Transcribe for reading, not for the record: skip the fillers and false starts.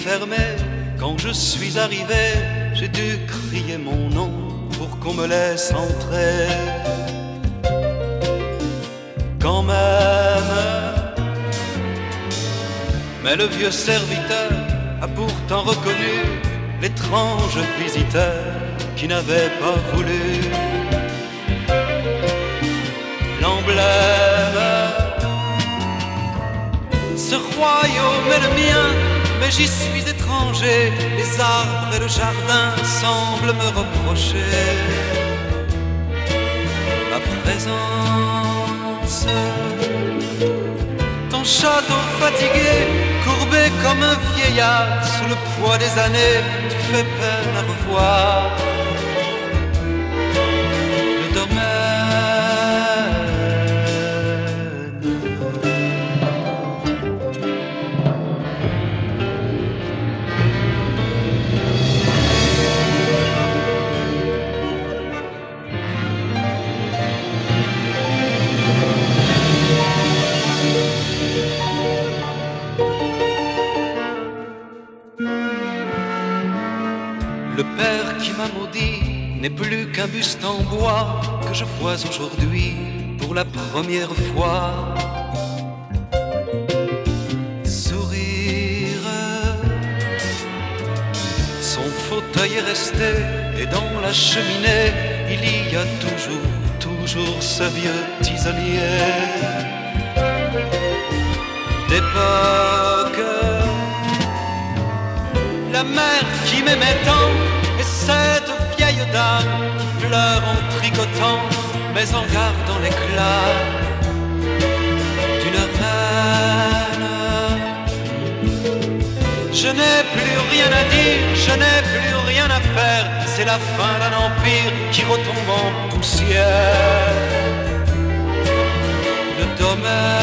fermée. Quand je suis arrivé, j'ai dû crier mon nom pour qu'on me laisse entrer. Quand même, mais le vieux serviteur a pourtant reconnu l'étrange visiteur qui n'avait pas voulu. L'emblème, ce royaume est le mien, mais j'y suis étranger. Les arbres et le jardin semblent me reprocher ma présence. Ton château fatigué, courbé comme un vieillard, sous le poids des années, tu fais peine à revoir. Le domaine, le père qui m'a maudit n'est plus qu'un buste en bois que je vois aujourd'hui pour la première fois. Sourire, son fauteuil est resté et dans la cheminée il y a toujours ce vieux tisonnier d'époque. La mère qui m'aimait tant et cette vieille dame qui pleure en tricotant mais en gardant l'éclat d'une reine. Je n'ai plus rien à dire, je n'ai plus rien à faire. C'est la fin d'un empire qui retombe en poussière. Le domaine